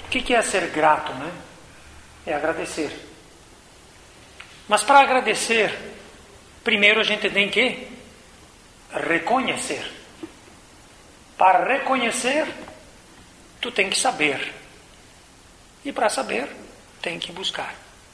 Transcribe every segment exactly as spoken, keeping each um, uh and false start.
O que é ser grato, né? É agradecer. Mas para agradecer, primeiro a gente tem que reconhecer. Para reconhecer, tu tem que saber. E para saber, tem que buscar.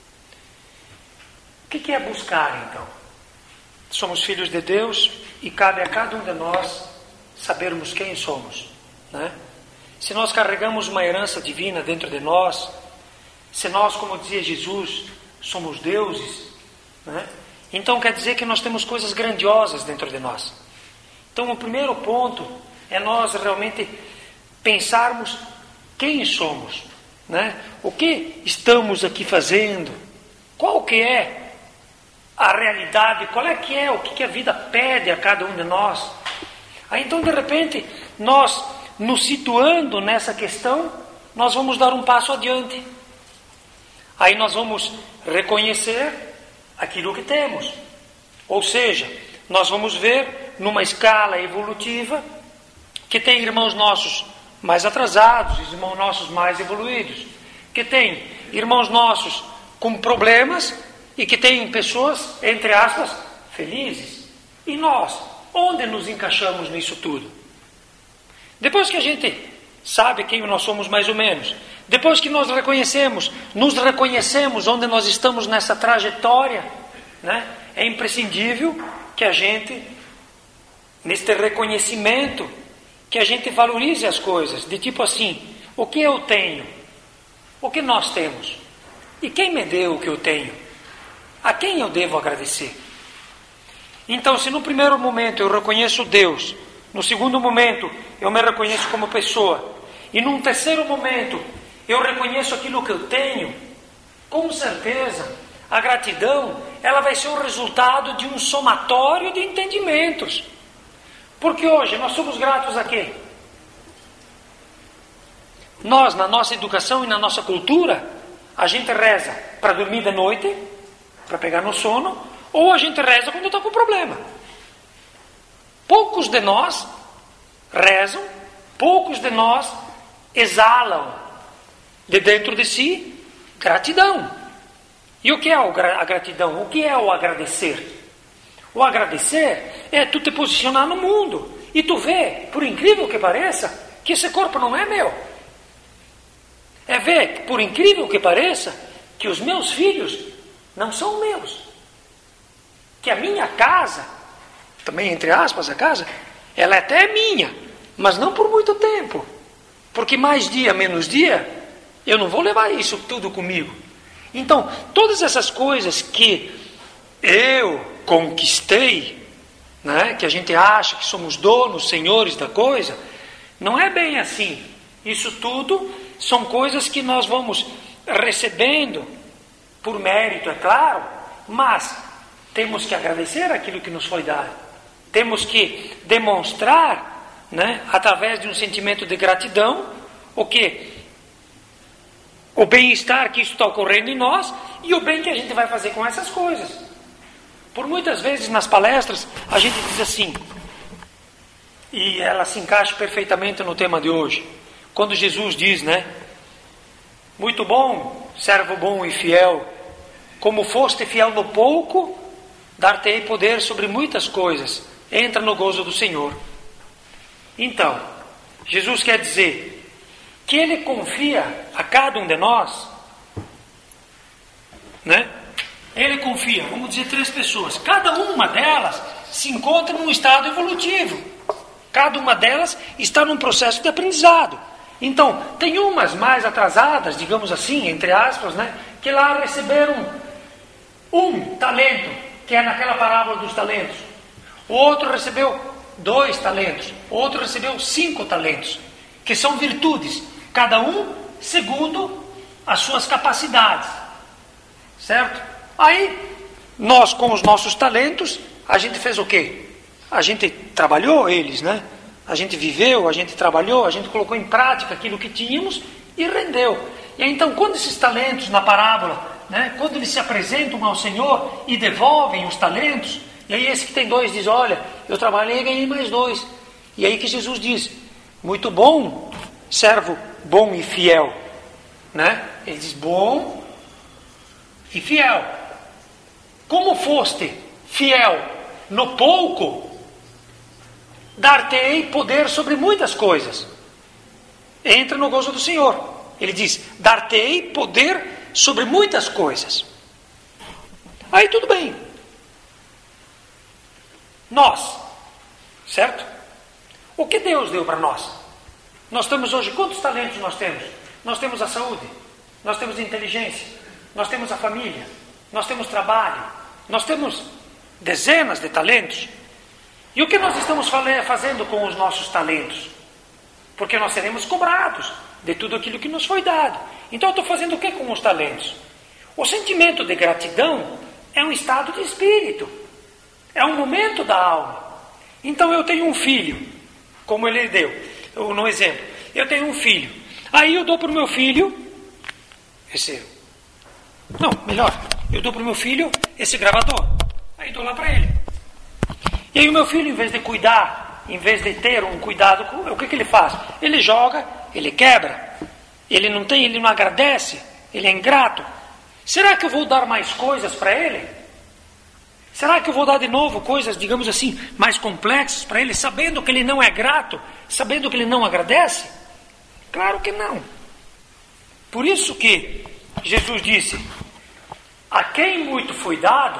O que é buscar, então? Somos filhos de Deus e cabe a cada um de nós sabermos quem somos, né? Se nós carregamos uma herança divina dentro de nós, se nós, como dizia Jesus, somos deuses, né? Então quer dizer que nós temos coisas grandiosas dentro de nós. Então o primeiro ponto é nós realmente pensarmos quem somos, né? O que estamos aqui fazendo? Qual que é a realidade? Qual é que é o que a vida pede a cada um de nós? Aí então de repente nós nos situando nessa questão, nós vamos dar um passo adiante. Aí nós vamos reconhecer aquilo que temos. Ou seja, nós vamos ver numa escala evolutiva que tem irmãos nossos mais atrasados, irmãos nossos mais evoluídos, que tem irmãos nossos com problemas e que tem pessoas, entre aspas, felizes. E nós, onde nos encaixamos nisso tudo? Depois que a gente sabe quem nós somos mais ou menos, depois que nós reconhecemos, nos reconhecemos onde nós estamos nessa trajetória, né? É imprescindível que a gente, neste reconhecimento, que a gente valorize as coisas, de tipo assim, o que eu tenho? O que nós temos? E quem me deu o que eu tenho? A quem eu devo agradecer? Então, se no primeiro momento eu reconheço Deus, no segundo momento eu me reconheço como pessoa, e num terceiro momento eu reconheço aquilo que eu tenho, com certeza a gratidão ela vai ser o resultado de um somatório de entendimentos. Porque hoje nós somos gratos a quê? Nós, na nossa educação e na nossa cultura, a gente reza para dormir de noite, para pegar no sono, ou a gente reza quando está com problema. Poucos de nós rezam, poucos de nós exalam de dentro de si gratidão. E o que é a gratidão? O que é o agradecer? O agradecer é tu te posicionar no mundo e tu vê, por incrível que pareça, que esse corpo não é meu. É ver, por incrível que pareça, que os meus filhos não são meus. Que a minha casa, também entre aspas a casa, ela até é minha, mas não por muito tempo. Porque mais dia, menos dia, eu não vou levar isso tudo comigo. Então, todas essas coisas que eu conquistei, né, que a gente acha que somos donos, senhores da coisa, não é bem assim. Isso tudo são coisas que nós vamos recebendo por mérito, é claro, mas temos que agradecer aquilo que nos foi dado. Temos que demonstrar, né, através de um sentimento de gratidão, o que? O bem-estar que isso está ocorrendo em nós e o bem que a gente vai fazer com essas coisas. Por muitas vezes nas palestras a gente diz assim, e ela se encaixa perfeitamente no tema de hoje, quando Jesus diz, né? Muito bom, servo bom e fiel, como foste fiel no pouco, dar-te-ei poder sobre muitas coisas, entra no gozo do Senhor. Então, Jesus quer dizer que Ele confia a cada um de nós, né? Ele confia, vamos dizer, três pessoas. Cada uma delas se encontra num estado evolutivo. Cada uma delas está num processo de aprendizado. Então, tem umas mais atrasadas, digamos assim, entre aspas, né? Que lá receberam um talento, que é naquela parábola dos talentos. O outro recebeu dois talentos. O outro recebeu cinco talentos, que são virtudes. Cada um segundo as suas capacidades. Certo? Aí, nós com os nossos talentos, a gente fez o quê? A gente trabalhou eles, né? A gente viveu, a gente trabalhou, a gente colocou em prática aquilo que tínhamos e rendeu. E aí, então, quando esses talentos na parábola, né, quando eles se apresentam ao Senhor e devolvem os talentos, e aí esse que tem dois diz, olha, eu trabalhei e ganhei mais dois. E aí que Jesus diz, muito bom, servo bom e fiel. né? Ele diz, bom e fiel. Como foste fiel no pouco, dar-te-ei poder sobre muitas coisas. Entra no gozo do Senhor. Ele diz, dar-te-ei poder sobre muitas coisas. Aí tudo bem. Nós, certo? O que Deus deu para nós? Nós temos hoje, quantos talentos nós temos? Nós temos a saúde, nós temos a inteligência, nós temos a família, nós temos trabalho, nós temos dezenas de talentos. E o que nós estamos fazendo com os nossos talentos? Porque nós seremos cobrados de tudo aquilo que nos foi dado. Então eu estou fazendo o que com os talentos? O sentimento de gratidão é um estado de espírito, é um momento da alma. Então eu tenho um filho, como ele deu, eu, no exemplo, eu tenho um filho, aí eu dou para o meu filho, esse, não, melhor, eu dou para o meu filho esse gravador, aí dou lá para ele. E aí o meu filho, em vez de cuidar, em vez de ter um cuidado, o que, que ele faz? Ele joga, ele quebra, ele não tem, ele não agradece, ele é ingrato. Será que eu vou dar mais coisas para ele? Será que eu vou dar de novo coisas, digamos assim, mais complexas para ele, sabendo que ele não é grato, sabendo que ele não agradece? Claro que não. Por isso que Jesus disse, a quem muito foi dado,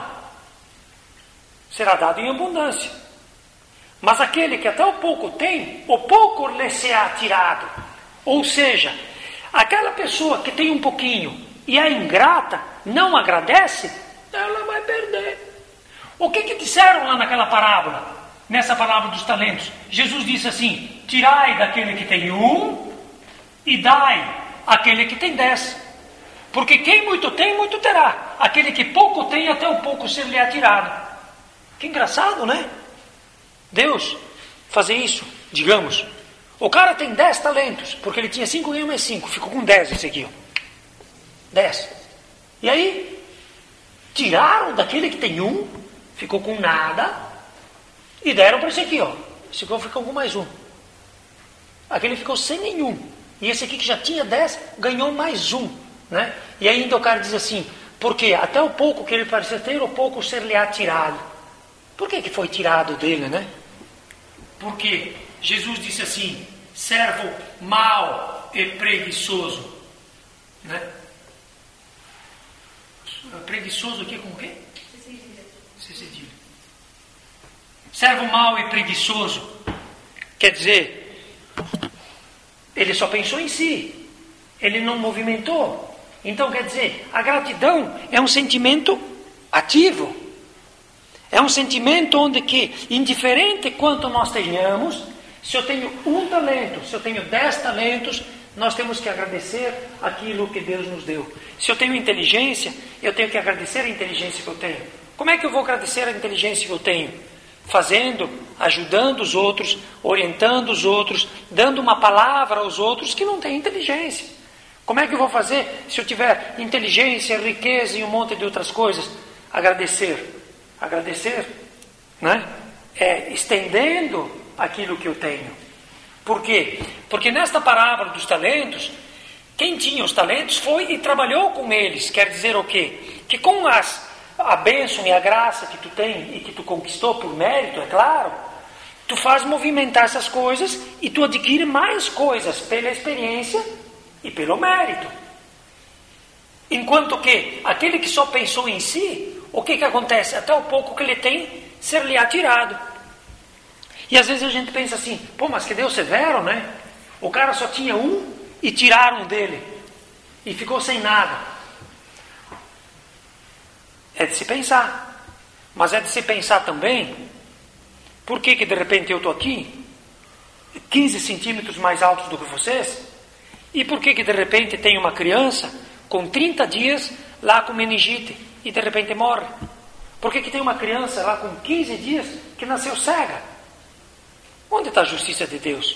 será dado em abundância. Mas aquele que até o pouco tem, o pouco lhe será tirado. Ou seja, aquela pessoa que tem um pouquinho e é ingrata, não agradece, ela vai perder. O que que disseram lá naquela parábola? Nessa parábola dos talentos, Jesus disse assim, tirai daquele que tem um e dai àquele que tem dez. Porque quem muito tem, muito terá. Aquele que pouco tem, até o pouco ser-lhe-á tirado. Que engraçado, né? Deus fazer isso, digamos. O cara tem dez talentos, porque ele tinha cinco, ganhou mais cinco, ficou com dez esse aqui, ó. dez. E aí, tiraram daquele que tem um, ficou com nada, e deram para esse aqui, ó. Esse aqui ficou com mais um. Aquele ficou sem nenhum. E esse aqui que já tinha dez, ganhou mais um, né? E ainda o cara diz assim, porque até o pouco que ele parecia ter, o pouco ser-lhe-á tirado. Por que que foi tirado dele, né? Porque Jesus disse assim, servo mau e preguiçoso, né? Preguiçoso aqui com o quê? Cedilha. Servo mau e preguiçoso, quer dizer, ele só pensou em si, ele não movimentou. Então quer dizer, a gratidão é um sentimento ativo, é um sentimento onde que, indiferente quanto nós tenhamos, se eu tenho um talento, se eu tenho dez talentos, nós temos que agradecer aquilo que Deus nos deu. Se eu tenho inteligência, eu tenho que agradecer a inteligência que eu tenho. Como é que eu vou agradecer a inteligência que eu tenho? Fazendo, ajudando os outros, orientando os outros, dando uma palavra aos outros que não têm inteligência. Como é que eu vou fazer se eu tiver inteligência, riqueza e um monte de outras coisas? Agradecer. Agradecer, né? É estendendo aquilo que eu tenho. Por quê? Porque nesta parábola dos talentos, quem tinha os talentos foi e trabalhou com eles. Quer dizer o quê? Que com as, a bênção e a graça que tu tem e que tu conquistou por mérito, é claro, tu faz movimentar essas coisas e tu adquire mais coisas pela experiência e pelo mérito. Enquanto que aquele que só pensou em si, o que que acontece? Até o pouco que ele tem, ser-lhe-á tirado. E às vezes a gente pensa assim, pô, mas que Deus severo, né? O cara só tinha um e tiraram dele. E ficou sem nada. É de se pensar. Mas é de se pensar também, por que que de repente eu estou aqui, quinze centímetros mais altos do que vocês? E por que que de repente tem uma criança com trinta dias lá com meningite e de repente morre? Por que que tem uma criança lá com quinze dias que nasceu cega? Onde está a justiça de Deus?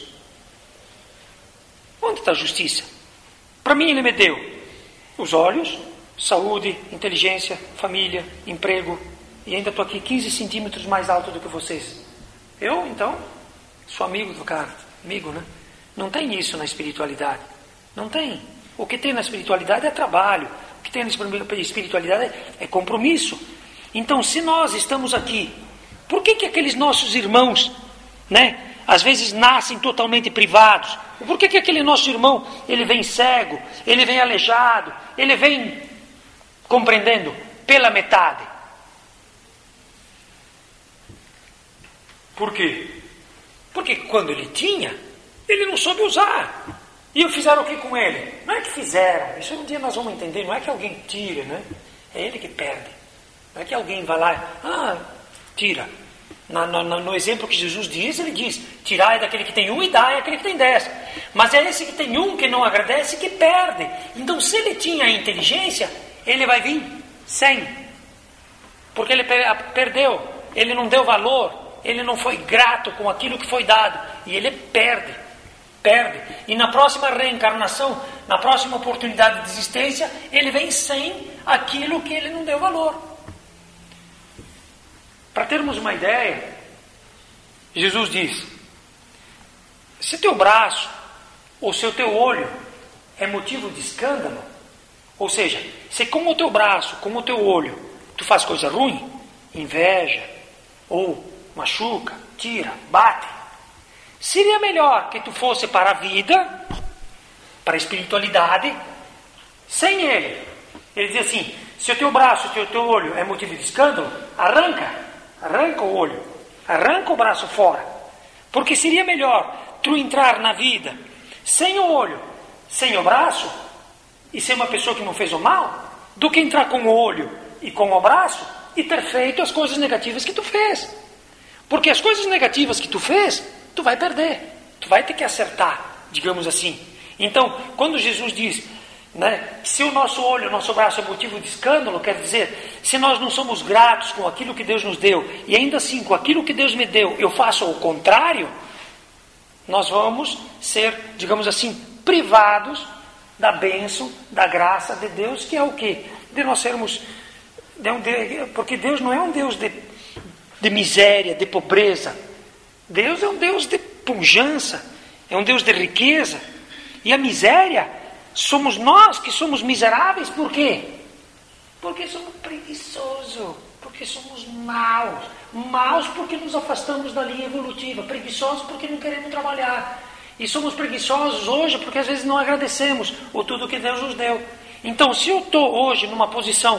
Onde está a justiça? Para mim Ele me deu os olhos, saúde, inteligência, família, emprego, e ainda estou aqui quinze centímetros mais alto do que vocês. Eu, então, sou amigo do cara, amigo, né? Não tem isso na espiritualidade. Não tem. O que tem na espiritualidade é trabalho. O que tem na espiritualidade é compromisso. Então, se nós estamos aqui, por que que aqueles nossos irmãos, né, às vezes nascem totalmente privados? Por que que aquele nosso irmão, ele vem cego, ele vem aleijado, ele vem compreendendo pela metade? Por quê? Porque quando ele tinha, ele não soube usar. E fizeram o que com ele? Não é que fizeram, isso um dia nós vamos entender, não é que alguém tira, né? É ele que perde. Não é que alguém vai lá, ah, tira. No, no, no exemplo que Jesus diz, ele diz, tirar é daquele que tem um e dá é aquele que tem dez. Mas é esse que tem um que não agradece que perde. Então se ele tinha a inteligência, ele vai vir cem. Porque ele perdeu, ele não deu valor, ele não foi grato com aquilo que foi dado. E ele perde, perde. E na próxima reencarnação, na próxima oportunidade de existência, ele vem sem aquilo que ele não deu valor. Para termos uma ideia, Jesus diz, se teu braço ou se o teu olho é motivo de escândalo, ou seja, se com o teu braço, com o teu olho, tu faz coisa ruim, inveja, ou machuca, tira, bate, seria melhor que tu fosse para a vida, para a espiritualidade, sem ele. Ele diz assim, se o teu braço, se o teu olho é motivo de escândalo, arranca. Arranca o olho, arranca o braço fora. Porque seria melhor tu entrar na vida sem o olho, sem o braço, e ser uma pessoa que não fez o mal, do que entrar com o olho e com o braço e ter feito as coisas negativas que tu fez. Porque as coisas negativas que tu fez, tu vai perder. Tu vai ter que acertar, digamos assim. Então, quando Jesus diz, né, se o nosso olho, o nosso braço é motivo de escândalo, quer dizer, se nós não somos gratos com aquilo que Deus nos deu, e ainda assim com aquilo que Deus me deu, eu faço o contrário, nós vamos ser, digamos assim, privados da bênção, da graça de Deus, que é o quê? De nós sermos, de um Deus, porque Deus não é um Deus de, de miséria, de pobreza. Deus é um Deus de pujança, é um Deus de riqueza. E a miséria somos nós que somos miseráveis. Por quê? Porque somos preguiçosos, porque somos maus. Maus porque nos afastamos da linha evolutiva, preguiçosos porque não queremos trabalhar. E somos preguiçosos hoje porque às vezes não agradecemos o tudo que Deus nos deu. Então, se eu estou hoje numa posição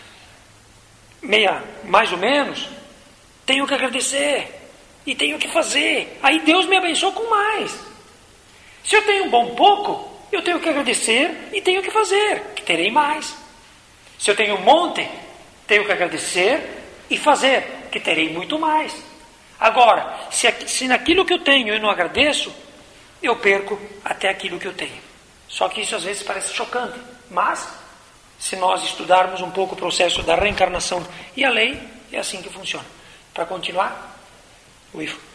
meia, mais ou menos, tenho que agradecer e tenho que fazer. Aí Deus me abençoa com mais. Se eu tenho um bom pouco, eu tenho que agradecer e tenho que fazer, que terei mais. Se eu tenho um monte, tenho que agradecer e fazer, que terei muito mais. Agora, se, se naquilo que eu tenho eu não agradeço, eu perco até aquilo que eu tenho. Só que isso às vezes parece chocante. Mas, se nós estudarmos um pouco o processo da reencarnação e a lei, é assim que funciona. Para continuar, o I F O.